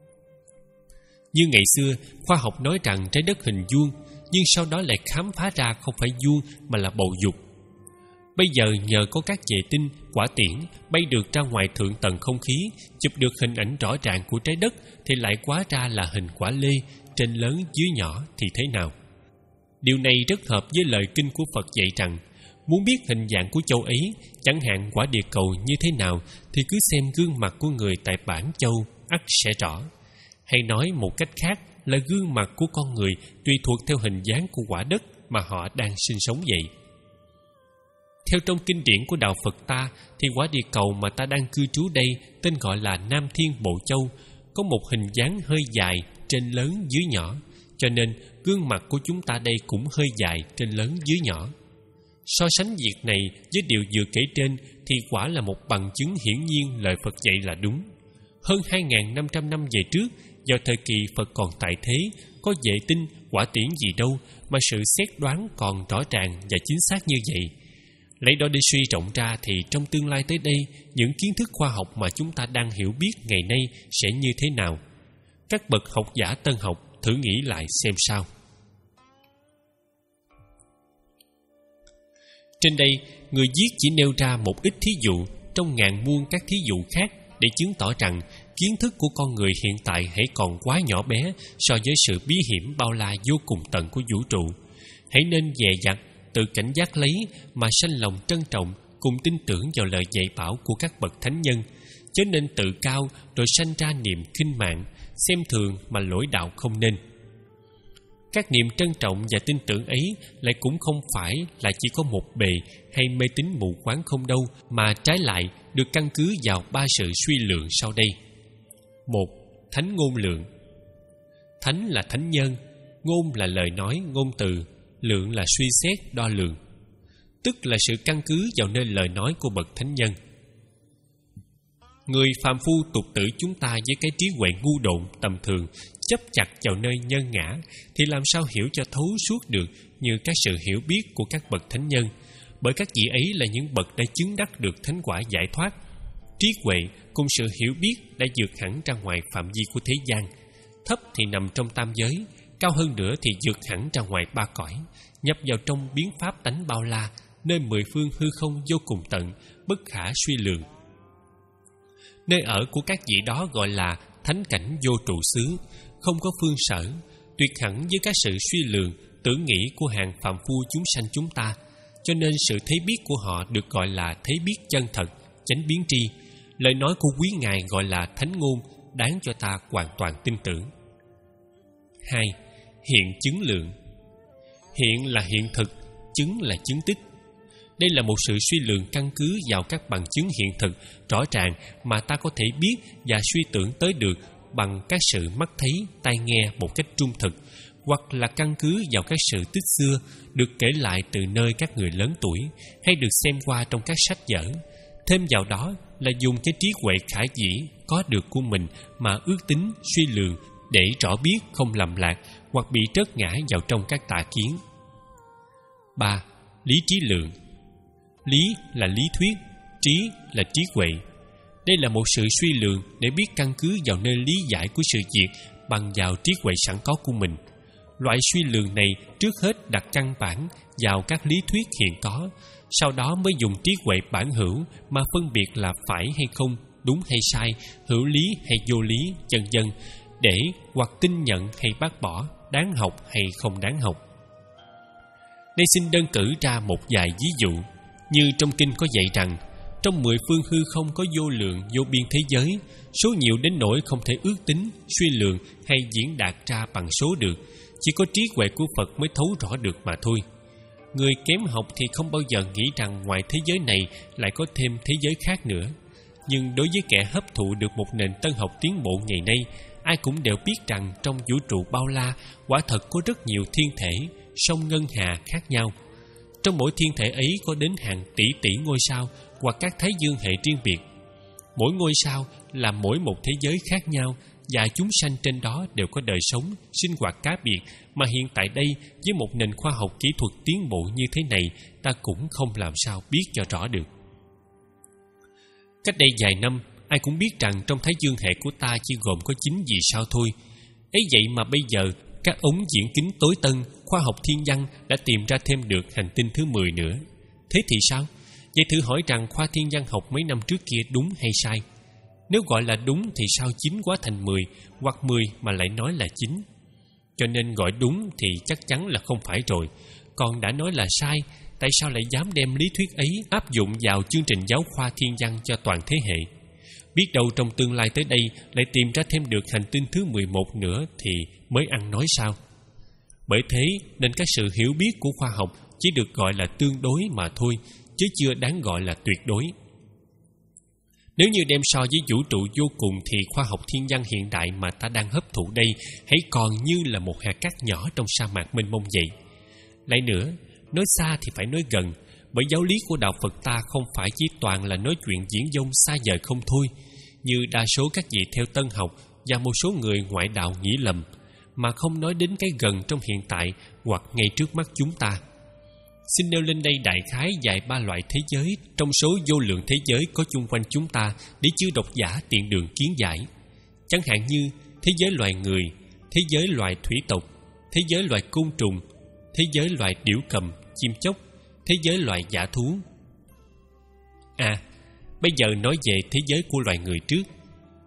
Như ngày xưa, khoa học nói rằng trái đất hình vuông, nhưng sau đó lại khám phá ra không phải vuông mà là bầu dục. Bây giờ nhờ có các vệ tinh, quả tiễn bay được ra ngoài thượng tầng không khí, chụp được hình ảnh rõ ràng của trái đất thì lại hóa ra là hình quả lê, trên lớn dưới nhỏ thì thế nào? Điều này rất hợp với lời kinh của Phật dạy rằng muốn biết hình dạng của châu ấy, chẳng hạn quả địa cầu như thế nào, thì cứ xem gương mặt của người tại bản châu ắt sẽ rõ. Hay nói một cách khác là gương mặt của con người tùy thuộc theo hình dáng của quả đất mà họ đang sinh sống vậy. Theo trong kinh điển của đạo Phật ta thì quả địa cầu mà ta đang cư trú đây tên gọi là Nam Thiên Bộ Châu, có một hình dáng hơi dài, trên lớn dưới nhỏ, cho nên gương mặt của chúng ta đây cũng hơi dài, trên lớn dưới nhỏ. So sánh việc này với điều vừa kể trên thì quả là một bằng chứng hiển nhiên lời Phật dạy là đúng. Hơn hai nghìn năm trăm năm về trước, vào thời kỳ Phật còn tại thế, có vệ tinh, quả tiễn gì đâu mà sự xét đoán còn rõ ràng và chính xác như vậy. Lấy đó để suy rộng ra thì trong tương lai tới đây, những kiến thức khoa học mà chúng ta đang hiểu biết ngày nay sẽ như thế nào? Các bậc học giả tân học thử nghĩ lại xem sao. Trên đây, người viết chỉ nêu ra một ít thí dụ trong ngàn muôn các thí dụ khác để chứng tỏ rằng kiến thức của con người hiện tại hãy còn quá nhỏ bé so với sự bí hiểm bao la vô cùng tận của vũ trụ. Hãy nên dè dặt, tự cảnh giác lấy mà sanh lòng trân trọng cùng tin tưởng vào lời dạy bảo của các bậc thánh nhân, chớ nên tự cao rồi sanh ra niềm khinh mạng, xem thường mà lỗi đạo không nên. Các niềm trân trọng và tin tưởng ấy lại cũng không phải là chỉ có một bề hay mê tín mù quáng không đâu, mà trái lại được căn cứ vào ba sự suy lượng sau đây. Một, thánh ngôn lượng. Thánh là thánh nhân, ngôn là lời nói, ngôn từ, lượng là suy xét, đo lường, tức là sự căn cứ vào nơi lời nói của bậc thánh nhân. Người phàm phu tục tử chúng ta với cái trí huệ ngu độn tầm thường chấp chặt vào nơi nhân ngã thì làm sao hiểu cho thấu suốt được như các sự hiểu biết của các bậc thánh nhân, bởi các vị ấy là những bậc đã chứng đắc được thánh quả giải thoát. Trí huệ cùng sự hiểu biết đã vượt hẳn ra ngoài phạm vi của thế gian, thấp thì nằm trong tam giới, cao hơn nữa thì vượt hẳn ra ngoài ba cõi, nhập vào trong biến pháp tánh bao la, nơi mười phương hư không vô cùng tận, bất khả suy lường. Nơi ở của các vị đó gọi là thánh cảnh vô trụ xứ, không có phương sở, tuyệt hẳn với các sự suy lường, tưởng nghĩ của hàng phàm phu chúng sanh chúng ta, cho nên sự thấy biết của họ được gọi là thấy biết chân thật, chánh biến tri. Lời nói của quý ngài gọi là thánh ngôn, đáng cho ta hoàn toàn tin tưởng. Hai, hiện chứng lượng. Hiện là hiện thực, chứng là chứng tích. Đây là một sự suy lượng căn cứ vào các bằng chứng hiện thực rõ ràng mà ta có thể biết và suy tưởng tới được bằng các sự mắt thấy, tai nghe một cách trung thực, hoặc là căn cứ vào các sự tích xưa được kể lại từ nơi các người lớn tuổi hay được xem qua trong các sách vở. Thêm vào đó là dùng cái trí huệ khả dĩ có được của mình mà ước tính, suy lường để rõ biết không lầm lạc hoặc bị trớt ngã vào trong các tà kiến. Ba, lý trí lượng. Lý là lý thuyết, trí là trí huệ. Đây là một sự suy lượng để biết căn cứ vào nơi lý giải của sự việc bằng vào trí huệ sẵn có của mình. Loại suy lượng này trước hết đặt căn bản vào các lý thuyết hiện có, sau đó mới dùng trí huệ bản hữu mà phân biệt là phải hay không, đúng hay sai, hữu lý hay vô lý, vân vân, để hoặc tin nhận hay bác bỏ, đáng học hay không đáng học. Đây xin đơn cử ra một vài ví dụ. Như trong kinh có dạy rằng, trong mười phương hư không có vô lượng vô biên thế giới, số nhiều đến nỗi không thể ước tính, suy lượng hay diễn đạt ra bằng số được, chỉ có trí huệ của Phật mới thấu rõ được mà thôi. Người kém học thì không bao giờ nghĩ rằng ngoài thế giới này lại có thêm thế giới khác nữa. Nhưng đối với kẻ hấp thụ được một nền tân học tiến bộ ngày nay, ai cũng đều biết rằng trong vũ trụ bao la quả thật có rất nhiều thiên thể, sông ngân hà khác nhau. Trong mỗi thiên thể ấy có đến hàng tỷ tỷ ngôi sao hoặc các thái dương hệ riêng biệt. Mỗi ngôi sao là mỗi một thế giới khác nhau, và chúng sanh trên đó đều có đời sống, sinh hoạt cá biệt mà hiện tại đây với một nền khoa học kỹ thuật tiến bộ như thế này ta cũng không làm sao biết cho rõ được. Cách đây vài năm, ai cũng biết rằng trong thái dương hệ của ta chỉ gồm có chín vì sao thôi. Ấy vậy mà bây giờ các ống viễn kính tối tân, khoa học thiên văn đã tìm ra thêm được hành tinh thứ mười nữa. Thế thì sao? Vậy thử hỏi rằng khoa thiên văn học mấy năm trước kia đúng hay sai? Nếu gọi là đúng thì sao chín quá thành mười, hoặc mười mà lại nói là chín? Cho nên gọi đúng thì chắc chắn là không phải rồi. Còn đã nói là sai, tại sao lại dám đem lý thuyết ấy áp dụng vào chương trình giáo khoa thiên văn cho toàn thế hệ? Biết đâu trong tương lai tới đây lại tìm ra thêm được hành tinh thứ mười một nữa thì mới ăn nói sao? Bởi thế nên các sự hiểu biết của khoa học chỉ được gọi là tương đối mà thôi, chứ chưa đáng gọi là tuyệt đối. Nếu như đem so với vũ trụ vô cùng thì khoa học thiên văn hiện đại mà ta đang hấp thụ đây hãy còn như là một hạt cát nhỏ trong sa mạc mênh mông vậy. Lại nữa, nói xa thì phải nói gần, bởi giáo lý của đạo Phật ta không phải chỉ toàn là nói chuyện viển vông xa vời không thôi, như đa số các vị theo tân học và một số người ngoại đạo nghĩ lầm, mà không nói đến cái gần trong hiện tại hoặc ngay trước mắt chúng ta. Xin nêu lên đây đại khái vài ba loại thế giới trong số vô lượng thế giới có chung quanh chúng ta để chư độc giả tiện đường kiến giải. Chẳng hạn như thế giới loài người, thế giới loài thủy tộc, thế giới loài côn trùng, thế giới loài điểu cầm, chim chóc, thế giới loài dã thú. À, bây giờ nói về thế giới của loài người trước.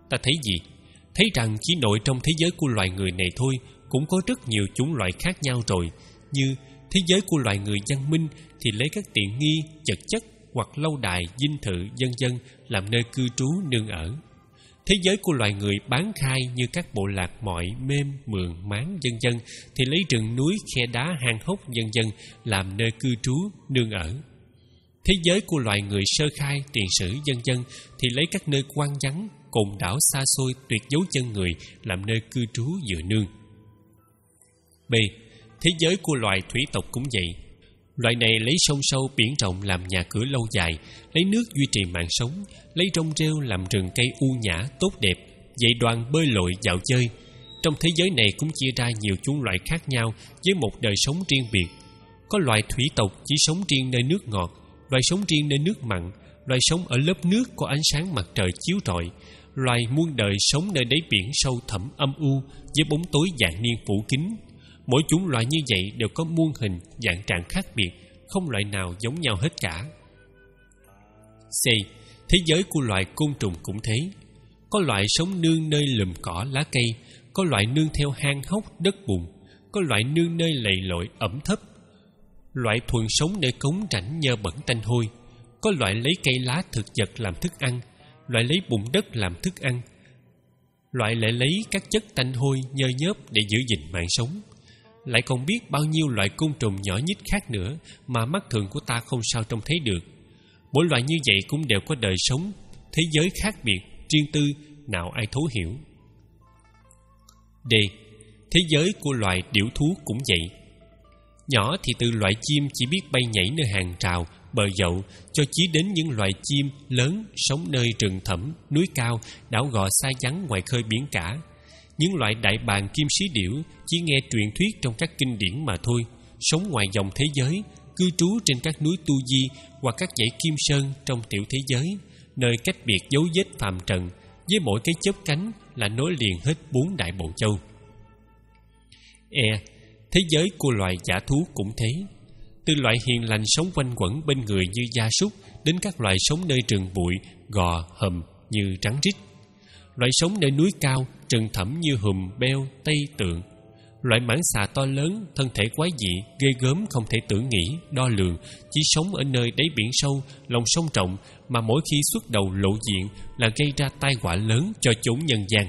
ta thấy gì? Thấy rằng chỉ nội trong thế giới của loài người này thôi cũng có rất nhiều chủng loại khác nhau rồi. Như thế giới của loài người văn minh thì lấy các tiện nghi, vật chất hoặc lâu đài, dinh thự, vân vân làm nơi cư trú nương ở. Thế giới của loài người bán khai như các bộ lạc mọi, mêm, mường, máng, vân vân thì lấy rừng núi, khe đá, hang hốc, vân vân làm nơi cư trú nương ở. Thế giới của loài người sơ khai, tiền sử, vân vân thì lấy các nơi hoang vắng, cồn đảo xa xôi, tuyệt dấu chân người làm nơi cư trú dựa nương. B. Thế giới của loài thủy tộc cũng vậy. Loài này lấy sông sâu biển rộng làm nhà cửa lâu dài, lấy nước duy trì mạng sống, lấy rong rêu làm rừng cây u nhã tốt đẹp, dạy đoàn bơi lội dạo chơi. Trong thế giới này cũng chia ra nhiều chủng loại khác nhau với một đời sống riêng biệt. Có loài thủy tộc chỉ sống riêng nơi nước ngọt, loài sống riêng nơi nước mặn, loài sống ở lớp nước có ánh sáng mặt trời chiếu rọi, loài muôn đời sống nơi đáy biển sâu thẳm âm u với bóng tối vạn niên phủ kín. Mỗi chủng loại như vậy đều có muôn hình, dạng trạng khác biệt, không loại nào giống nhau hết cả. C. Thế giới của loài côn trùng cũng thế. Có loại sống nương nơi lùm cỏ lá cây, có loại nương theo hang hốc đất bùn, có loại nương nơi lầy lội ẩm thấp, loại thuần sống nơi cống rãnh nhơ bẩn tanh hôi, có loại lấy cây lá thực vật làm thức ăn, loại lấy bùn đất làm thức ăn, loại lại lấy các chất tanh hôi nhơ nhớp để giữ gìn mạng sống. Lại còn biết bao nhiêu loại côn trùng nhỏ nhít khác nữa mà mắt thường của ta không sao trông thấy được. Mỗi loại như vậy cũng đều có đời sống, thế giới khác biệt, riêng tư, nào ai thấu hiểu. D. Thế giới của loài điểu thú cũng vậy. Nhỏ thì từ loại chim chỉ biết bay nhảy nơi hàng rào, bờ dậu, cho chí đến những loài chim lớn sống nơi rừng thẳm, núi cao, đảo gò xa vắng ngoài khơi biển cả. Những loại đại bàng kim sĩ điểu chỉ nghe truyền thuyết trong các kinh điển mà thôi, sống ngoài dòng thế giới, cư trú trên các núi Tu Di hoặc các dãy Kim Sơn trong tiểu thế giới, nơi cách biệt dấu vết phàm trần, với mỗi cái chớp cánh là nối liền hết bốn đại bộ châu. E. Thế giới của loài dã thú cũng thế. Từ loại hiền lành sống quanh quẩn bên người như gia súc đến các loài sống nơi rừng bụi, gò, hầm như rắn rít, loại sống nơi núi cao, rừng thẳm như hùm, beo, tây, tượng, loại mãng xà to lớn, thân thể quái dị, ghê gớm không thể tưởng nghĩ, đo lường, chỉ sống ở nơi đáy biển sâu, lòng sông rộng mà mỗi khi xuất đầu lộ diện là gây ra tai họa lớn cho chốn nhân gian.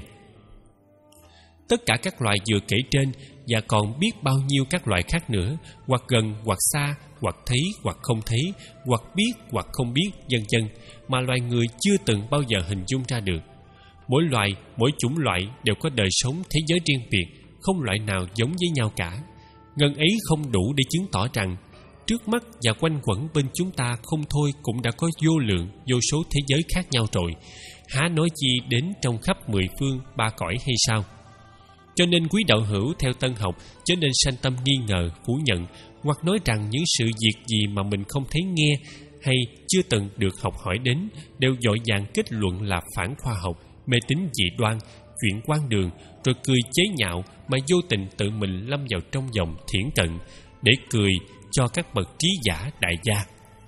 Tất cả các loài vừa kể trên và còn biết bao nhiêu các loài khác nữa, hoặc gần hoặc xa, hoặc thấy hoặc không thấy, hoặc biết hoặc không biết, vân vân, mà loài người chưa từng bao giờ hình dung ra được. Mỗi loài, mỗi chủng loại đều có đời sống thế giới riêng biệt, không loại nào giống với nhau cả. Ngần ấy không đủ để chứng tỏ rằng trước mắt và quanh quẩn bên chúng ta không thôi cũng đã có vô lượng, vô số thế giới khác nhau rồi, há nói chi đến trong khắp mười phương ba cõi hay sao? Cho nên quý đạo hữu theo Tân học chớ nên sanh tâm nghi ngờ, phủ nhận hoặc nói rằng những sự việc gì mà mình không thấy nghe hay chưa từng được học hỏi đến đều vội vàng kết luận là phản khoa học, mê tín dị đoan, chuyện quan đường, rồi cười chế nhạo mà vô tình tự mình lâm vào trong dòng thiển cận để cười cho các bậc trí giả đại gia.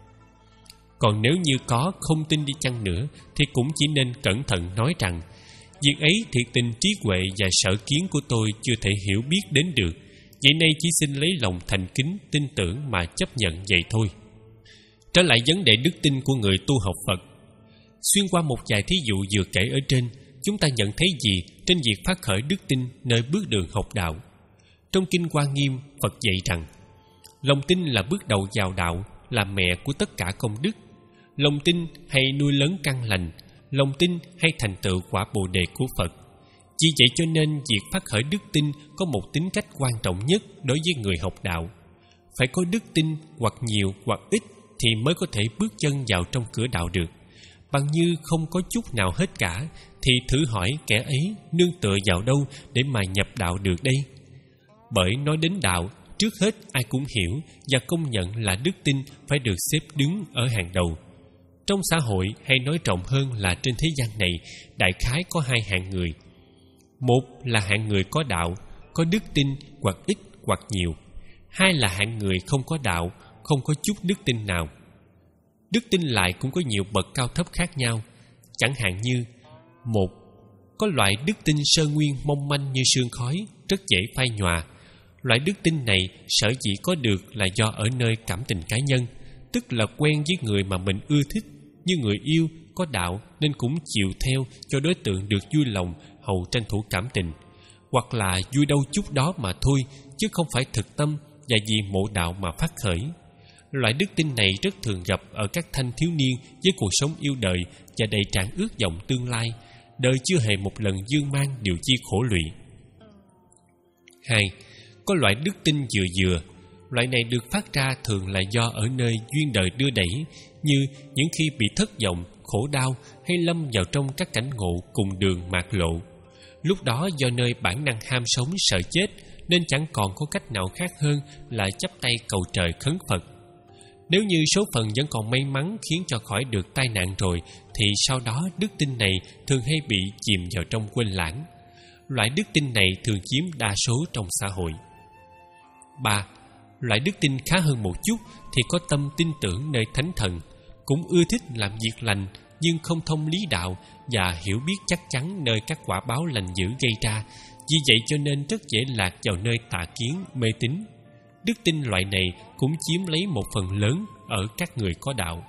Còn nếu như có không tin đi chăng nữa thì cũng chỉ nên cẩn thận nói rằng việc ấy thiệt tình trí huệ và sở kiến của tôi chưa thể hiểu biết đến được, vậy nay chỉ xin lấy lòng thành kính tin tưởng mà chấp nhận vậy thôi. Trở lại vấn đề đức tin của người tu học Phật, xuyên qua một vài thí dụ vừa kể ở trên, chúng ta nhận thấy gì trên việc phát khởi đức tin nơi bước đường học đạo? Trong Kinh Hoa Nghiêm, Phật dạy rằng lòng tin là bước đầu vào đạo, là mẹ của tất cả công đức. Lòng tin hay nuôi lớn căn lành, lòng tin hay thành tựu quả Bồ đề của Phật. Vì vậy cho nên việc phát khởi đức tin có một tính cách quan trọng nhất đối với người học đạo. Phải có đức tin hoặc nhiều hoặc ít thì mới có thể bước chân vào trong cửa đạo được. Bằng như không có chút nào hết cả thì thử hỏi kẻ ấy nương tựa vào đâu để mà nhập đạo được đây? Bởi nói đến đạo, trước hết ai cũng hiểu và công nhận là đức tin phải được xếp đứng ở hàng đầu. Trong xã hội, hay nói rộng hơn là trên thế gian này, đại khái có hai hạng người. Một là hạng người có đạo, có đức tin hoặc ít hoặc nhiều. Hai là hạng người không có đạo, không có chút đức tin nào. Đức tin lại cũng có nhiều bậc cao thấp khác nhau. Chẳng hạn như: một. Có loại đức tin sơ nguyên mong manh như sương khói, rất dễ phai nhòa. Loại đức tin này sở dĩ có được là do ở nơi cảm tình cá nhân, tức là quen với người mà mình ưa thích, như người yêu, có đạo nên cũng chịu theo cho đối tượng được vui lòng hầu tranh thủ cảm tình, hoặc là vui đâu chút đó mà thôi, chứ không phải thực tâm và vì mộ đạo mà phát khởi. Loại đức tin này rất thường gặp ở các thanh thiếu niên với cuộc sống yêu đời và đầy tràn ước vọng tương lai, đời chưa hề một lần dương mang điều chi khổ lụy. Hai, có loại đức tin vừa vừa. Loại này được phát ra thường là do ở nơi duyên đời đưa đẩy, như những khi bị thất vọng, khổ đau hay lâm vào trong các cảnh ngộ cùng đường mạt lộ. Lúc đó do nơi bản năng ham sống sợ chết nên chẳng còn có cách nào khác hơn là chắp tay cầu trời khấn Phật. Nếu như số phận vẫn còn may mắn khiến cho khỏi được tai nạn rồi, thì sau đó đức tin này thường hay bị chìm vào trong quên lãng. Loại đức tin này thường chiếm đa số trong xã hội. Ba, loại đức tin khá hơn một chút thì có tâm tin tưởng nơi thánh thần, cũng ưa thích làm việc lành nhưng không thông lý đạo và hiểu biết chắc chắn nơi các quả báo lành dữ gây ra, vì vậy cho nên rất dễ lạc vào nơi tà kiến, mê tín. Đức tin loại này cũng chiếm lấy một phần lớn ở các người có đạo.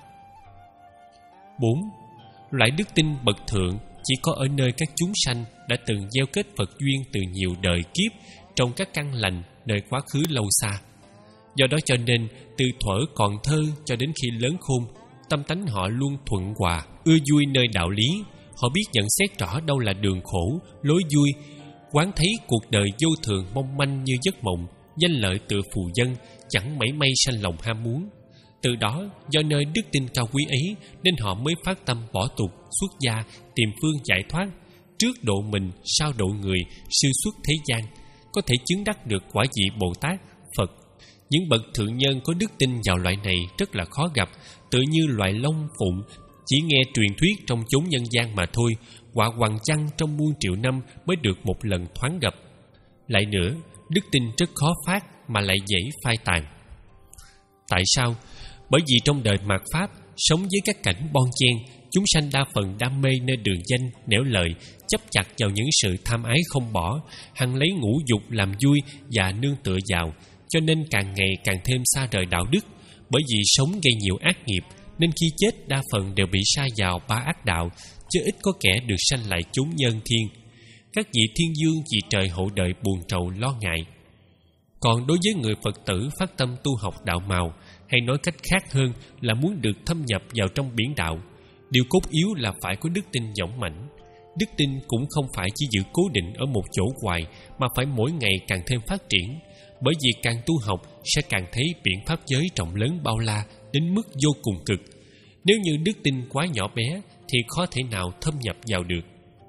Bốn, loại đức tin bậc thượng chỉ có ở nơi các chúng sanh đã từng gieo kết Phật duyên từ nhiều đời kiếp trong các căn lành nơi quá khứ lâu xa. Do đó cho nên từ thuở còn thơ cho đến khi lớn khôn, tâm tánh họ luôn thuận hòa, ưa vui nơi đạo lý. Họ biết nhận xét rõ đâu là đường khổ, lối vui, quán thấy cuộc đời vô thường mong manh như giấc mộng, danh lợi tựa phù dân, chẳng mảy may sanh lòng ham muốn. Từ đó, do nơi đức tin cao quý ấy nên họ mới phát tâm bỏ tục, xuất gia, tìm phương giải thoát, trước độ mình, sau độ người, siêu xuất thế gian, có thể chứng đắc được quả vị Bồ Tát, Phật. Những bậc thượng nhân có đức tin vào loại này rất là khó gặp, tựa như loại long phụng chỉ nghe truyền thuyết trong chốn nhân gian mà thôi, quả hoàng chăng trong muôn triệu năm mới được một lần thoáng gặp. Lại nữa, đức tin rất khó phát mà lại dễ phai tàn. Tại sao? Bởi vì trong đời mạt Pháp, sống với các cảnh bon chen, chúng sanh đa phần đam mê nơi đường danh, nẻo lợi, chấp chặt vào những sự tham ái không bỏ, hằng lấy ngũ dục làm vui và nương tựa vào, cho nên càng ngày càng thêm xa rời đạo đức. Bởi vì sống gây nhiều ác nghiệp, nên khi chết đa phần đều bị sa vào ba ác đạo, chứ ít có kẻ được sanh lại chốn nhân thiên. Các vị thiên dương vì trời hộ đợi buồn trầu lo ngại. Còn đối với người Phật tử phát tâm tu học đạo màu, hay nói cách khác hơn là muốn được thâm nhập vào trong biển đạo, điều cốt yếu là phải có đức tin dũng mãnh. Đức tin cũng không phải chỉ giữ cố định ở một chỗ hoài, mà phải mỗi ngày càng thêm phát triển. Bởi vì càng tu học sẽ càng thấy biển pháp giới rộng lớn bao la đến mức vô cùng cực. Nếu như đức tin quá nhỏ bé thì khó thể nào thâm nhập vào được.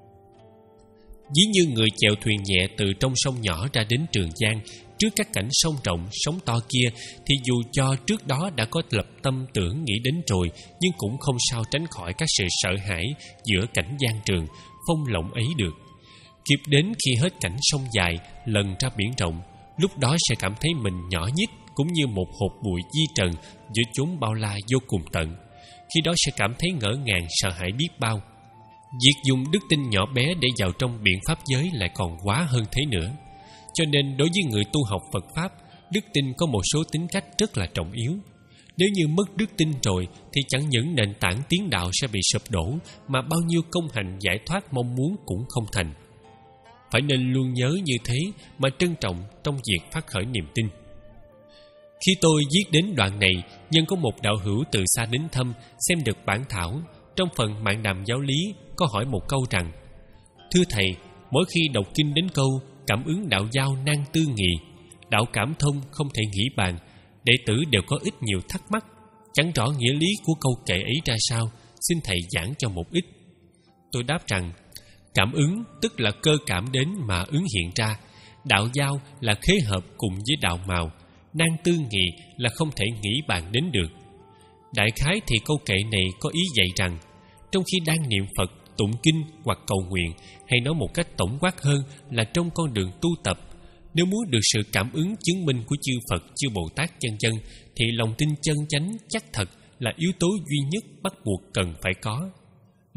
Ví như người chèo thuyền nhẹ từ trong sông nhỏ ra đến Trường Giang, trước các cảnh sông rộng, sóng to kia, thì dù cho trước đó đã có lập tâm tưởng nghĩ đến rồi, nhưng cũng không sao tránh khỏi các sự sợ hãi giữa cảnh gian trường, phong lộng ấy được. Kịp đến khi hết cảnh sông dài, lần ra biển rộng, lúc đó sẽ cảm thấy mình nhỏ nhít, cũng như một hột bụi di trần giữa chốn bao la vô cùng tận. Khi đó sẽ cảm thấy ngỡ ngàng, sợ hãi biết bao. Việc dùng đức tin nhỏ bé để vào trong biện pháp giới lại còn quá hơn thế nữa. Cho nên đối với người tu học Phật Pháp, đức tin có một số tính cách rất là trọng yếu. Nếu như mất đức tin rồi thì chẳng những nền tảng tiến đạo sẽ bị sụp đổ, mà bao nhiêu công hành giải thoát mong muốn cũng không thành. Phải nên luôn nhớ như thế mà trân trọng trong việc phát khởi niềm tin. Khi tôi viết đến đoạn này, nhân có một đạo hữu từ xa đến thăm, xem được bản thảo. Trong phần mạng đàm giáo lý có hỏi một câu rằng: Thưa Thầy, mỗi khi đọc kinh đến câu cảm ứng đạo giao nan tư nghị, đạo cảm thông không thể nghĩ bàn, đệ tử đều có ít nhiều thắc mắc, chẳng rõ nghĩa lý của câu kệ ấy ra sao, xin Thầy giảng cho một ít. Tôi đáp rằng, cảm ứng tức là cơ cảm đến mà ứng hiện ra, đạo giao là khế hợp cùng với đạo màu, nan tư nghị là không thể nghĩ bàn đến được. Đại khái thì câu kệ này có ý dạy rằng, trong khi đang niệm Phật, tụng kinh hoặc cầu nguyện, hay nói một cách tổng quát hơn là trong con đường tu tập, nếu muốn được sự cảm ứng chứng minh của chư Phật, chư Bồ Tát chân chân, thì lòng tin chân chánh chắc thật là yếu tố duy nhất bắt buộc cần phải có.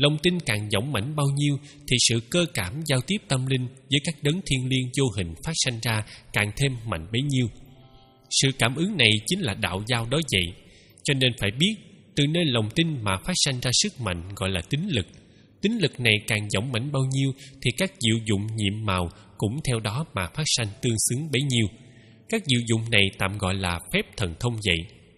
Lòng tin càng dõng mãnh bao nhiêu thì sự cơ cảm giao tiếp tâm linh với các đấng thiên liêng vô hình phát sanh ra càng thêm mạnh bấy nhiêu. Sự cảm ứng này chính là đạo giao đó vậy. Cho nên phải biết, từ nơi lòng tin mà phát sanh ra sức mạnh gọi là tín lực. Tín lực này càng dõng mãnh bao nhiêu thì các diệu dụng nhiệm màu cũng theo đó mà phát sanh tương xứng bấy nhiêu. Các diệu dụng này tạm gọi là phép thần thông vậy.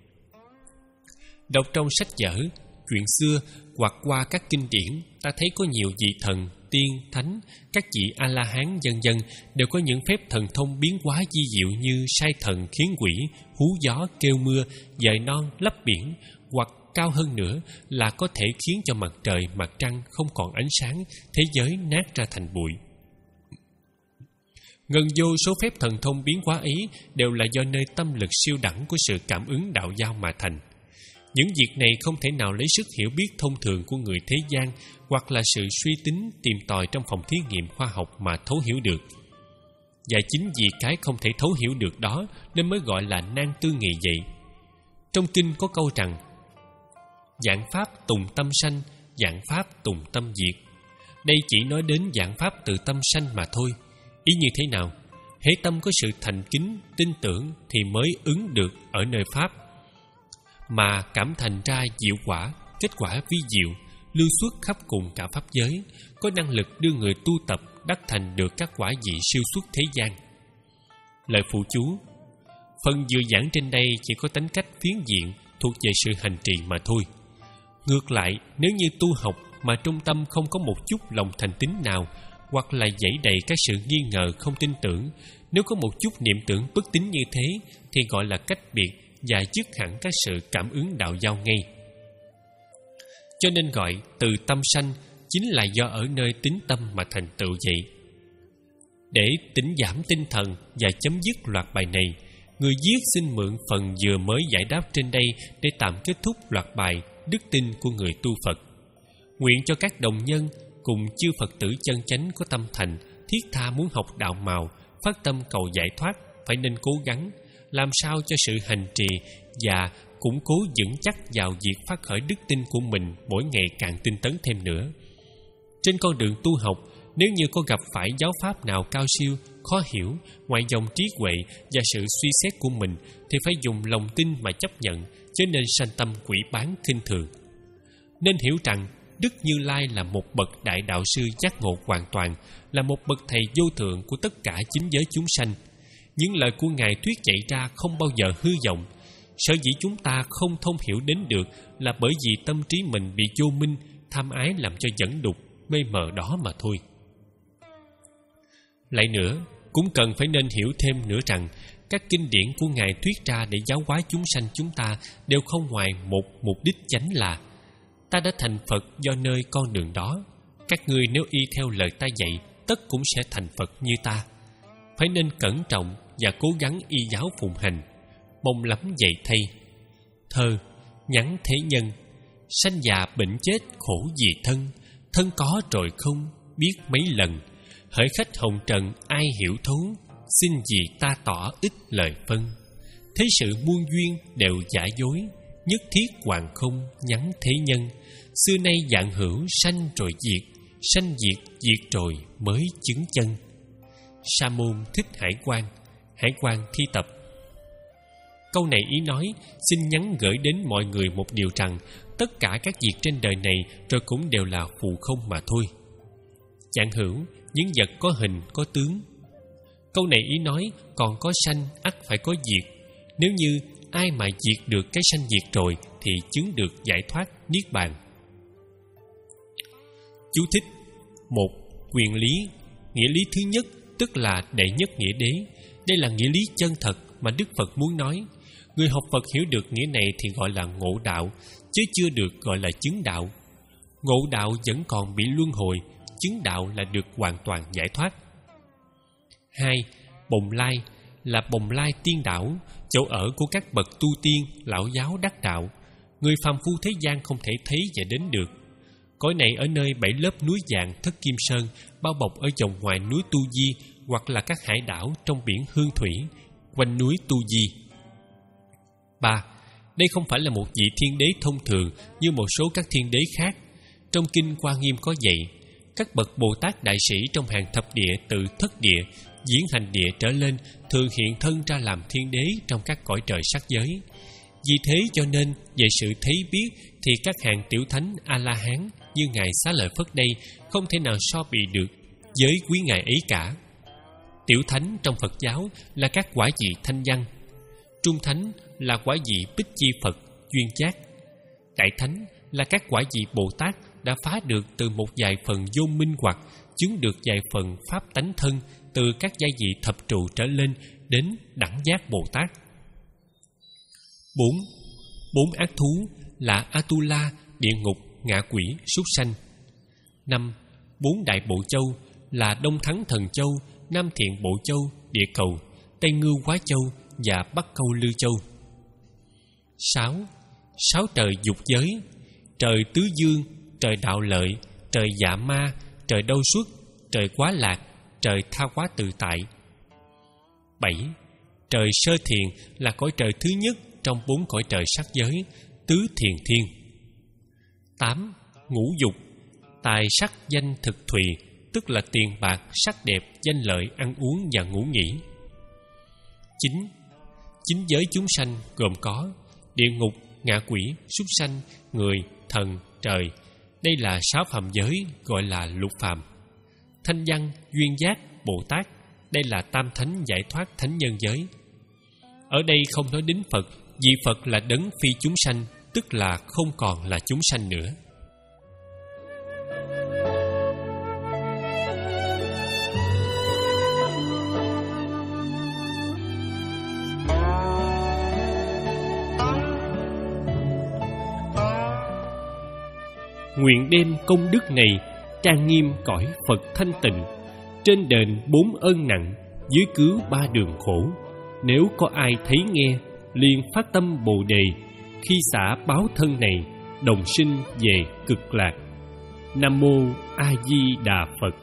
Đọc trong sách vở, chuyện xưa hoặc qua các kinh điển, ta thấy có nhiều vị thần, tiên, thánh, các vị A-la-hán vân vân đều có những phép thần thông biến hóa di diệu như sai thần khiến quỷ, hú gió kêu mưa, dời non lấp biển, hoặc cao hơn nữa là có thể khiến cho mặt trời, mặt trăng không còn ánh sáng, thế giới nát ra thành bụi. Ngần vô số phép thần thông biến hóa ấy đều là do nơi tâm lực siêu đẳng của sự cảm ứng đạo giao mà thành. Những việc này không thể nào lấy sức hiểu biết thông thường của người thế gian hoặc là sự suy tính tìm tòi trong phòng thí nghiệm khoa học mà thấu hiểu được. Và chính vì cái không thể thấu hiểu được đó nên mới gọi là nan tư nghị vậy. Trong kinh có câu rằng: dạng pháp tùng tâm sanh, dạng pháp tùng tâm diệt. Đây chỉ nói đến dạng pháp từ tâm sanh mà thôi. Ý như thế nào? Hễ tâm có sự thành kính, tin tưởng thì mới ứng được ở nơi pháp, mà cảm thành ra diệu quả, kết quả vi diệu, lưu xuất khắp cùng cả pháp giới, có năng lực đưa người tu tập đắc thành được các quả vị siêu xuất thế gian. Lời phụ chú: phần vừa giảng trên đây chỉ có tính cách phiến diện thuộc về sự hành trì mà thôi. Ngược lại, nếu như tu học mà trung tâm không có một chút lòng thành tín nào, hoặc là dẫy đầy các sự nghi ngờ không tin tưởng, nếu có một chút niệm tưởng bất tín như thế thì gọi là cách biệt và dứt hẳn các sự cảm ứng đạo giao ngay. Cho nên gọi từ tâm sanh chính là do ở nơi tín tâm mà thành tựu vậy. Để tỉnh giảm tinh thần và chấm dứt loạt bài này, người viết xin mượn phần vừa mới giải đáp trên đây để tạm kết thúc loạt bài đức tin của người tu Phật. Nguyện cho các đồng nhân cùng chư Phật tử chân chánh có tâm thành, thiết tha muốn học đạo màu, phát tâm cầu giải thoát, phải nên cố gắng làm sao cho sự hành trì và củng cố vững chắc vào việc phát khởi đức tin của mình mỗi ngày càng tinh tấn thêm nữa. Trên con đường tu học, nếu như có gặp phải giáo pháp nào cao siêu, khó hiểu, ngoài dòng trí huệ và sự suy xét của mình, thì phải dùng lòng tin mà chấp nhận, chứ nên sanh tâm quỷ bán khinh thường. Nên hiểu rằng Đức Như Lai là một bậc đại đạo sư giác ngộ hoàn toàn, là một bậc thầy vô thượng của tất cả chính giới chúng sanh. Những lời của Ngài thuyết dạy ra không bao giờ hư vọng. Sở dĩ chúng ta không thông hiểu đến được là bởi vì tâm trí mình bị vô minh, tham ái làm cho dẫn đục, mê mờ đó mà thôi. Lại nữa, cũng cần phải nên hiểu thêm nữa rằng các kinh điển của Ngài thuyết ra để giáo hóa chúng sanh chúng ta đều không ngoài một mục đích chánh là: ta đã thành Phật do nơi con đường đó, các ngươi nếu y theo lời ta dạy, tất cũng sẽ thành Phật như ta. Phải nên cẩn trọng và cố gắng y giáo phụng hành. Mong lắm vậy thay. Thơ: nhắn thế nhân, sanh già bệnh chết khổ vì thân, thân có rồi không biết mấy lần, hỡi khách hồng trần ai hiểu thấu, xin gì ta tỏ ít lời phân. Thế sự muôn duyên đều giả dối, nhất thiết hoàng không nhắn thế nhân. Xưa nay dạng hữu sanh rồi diệt, sanh diệt diệt rồi mới chứng chân. Sa môn Thích Hải Quan, Hải Quan thi tập. Câu này ý nói xin nhắn gửi đến mọi người một điều rằng tất cả các việc trên đời này rồi cũng đều là phù không mà thôi. Dạng hữu, những vật có hình có tướng. Câu này ý nói còn có sanh ắt phải có diệt. Nếu như ai mà diệt được cái sanh diệt rồi thì chứng được giải thoát niết bàn. Chú thích: một. Quyền lý. Nghĩa lý thứ nhất tức là đệ nhất nghĩa đế. Đây là nghĩa lý chân thật mà Đức Phật muốn nói. Người học Phật hiểu được nghĩa này thì gọi là ngộ đạo, chứ chưa được gọi là chứng đạo. Ngộ đạo vẫn còn bị luân hồi, chứng đạo là được hoàn toàn giải thoát. Hai. Bồng lai là Bồng Lai tiên đảo, chỗ ở của các bậc tu tiên, lão giáo đắc đạo. Người phàm phu thế gian không thể thấy và đến được. Cõi này ở nơi bảy lớp núi vàng Thất Kim Sơn, bao bọc ở vòng ngoài núi Tu Di, hoặc là các hải đảo trong biển Hương Thủy, quanh núi Tu Di. Ba. Đây không phải là một vị thiên đế thông thường như một số các thiên đế khác. Trong kinh Hoa Nghiêm có dạy, các bậc Bồ Tát đại sĩ trong hàng thập địa từ thất địa, diễn hành địa trở lên thường hiện thân ra làm thiên đế trong các cõi trời sắc giới. Vì thế cho nên về sự thấy biết thì các hàng tiểu thánh A-la-hán như Ngài Xá Lợi Phất đây không thể nào so bì được với quý Ngài ấy cả. Tiểu thánh trong Phật giáo là các quả vị thanh văn, trung thánh là quả vị bích chi Phật duyên giác, đại thánh là các quả vị Bồ Tát đã phá được từ một vài phần vô minh hoặc chứng được vài phần pháp tánh thân từ các giai vị thập trụ trở lên đến đẳng giác Bồ Tát. Bốn Bốn ác thú là Atula, địa ngục, ngạ quỷ, súc sanh. Năm Bốn đại bộ châu là Đông Thắng Thần Châu, Nam Thiện Bộ Châu, Địa Cầu, Tây Ngưu Hóa Châu và Bắc Câu Lư Châu. Sáu Sáu trời dục giới: trời tứ dương, trời đạo lợi, trời dạ ma, trời đau xuất, trời quá lạc, trời tha hóa tự tại. Bảy Trời sơ thiền là cõi trời thứ nhất trong bốn cõi trời sắc giới, tứ thiền thiên. Tám Ngũ dục: tài sắc danh thực thùy, tức là tiền bạc, sắc đẹp, danh lợi, ăn uống và ngủ nghỉ. Chín Chín giới chúng sanh gồm có địa ngục, ngạ quỷ, súc sanh, người, thần, trời. Đây là sáu phàm giới, gọi là lục phàm. Thanh văn, duyên giác, Bồ Tát. Đây là tam thánh giải thoát thánh nhân giới. Ở đây không nói đến Phật, vì Phật là đấng phi chúng sanh, tức là không còn là chúng sanh nữa. Nguyện đem công đức này trang nghiêm cõi Phật thanh tịnh, trên đền bốn ơn nặng, dưới cứu ba đường khổ. Nếu có ai thấy nghe, liền phát tâm Bồ đề, khi xả báo thân này, đồng sinh về cực lạc. Nam mô A Di Đà Phật.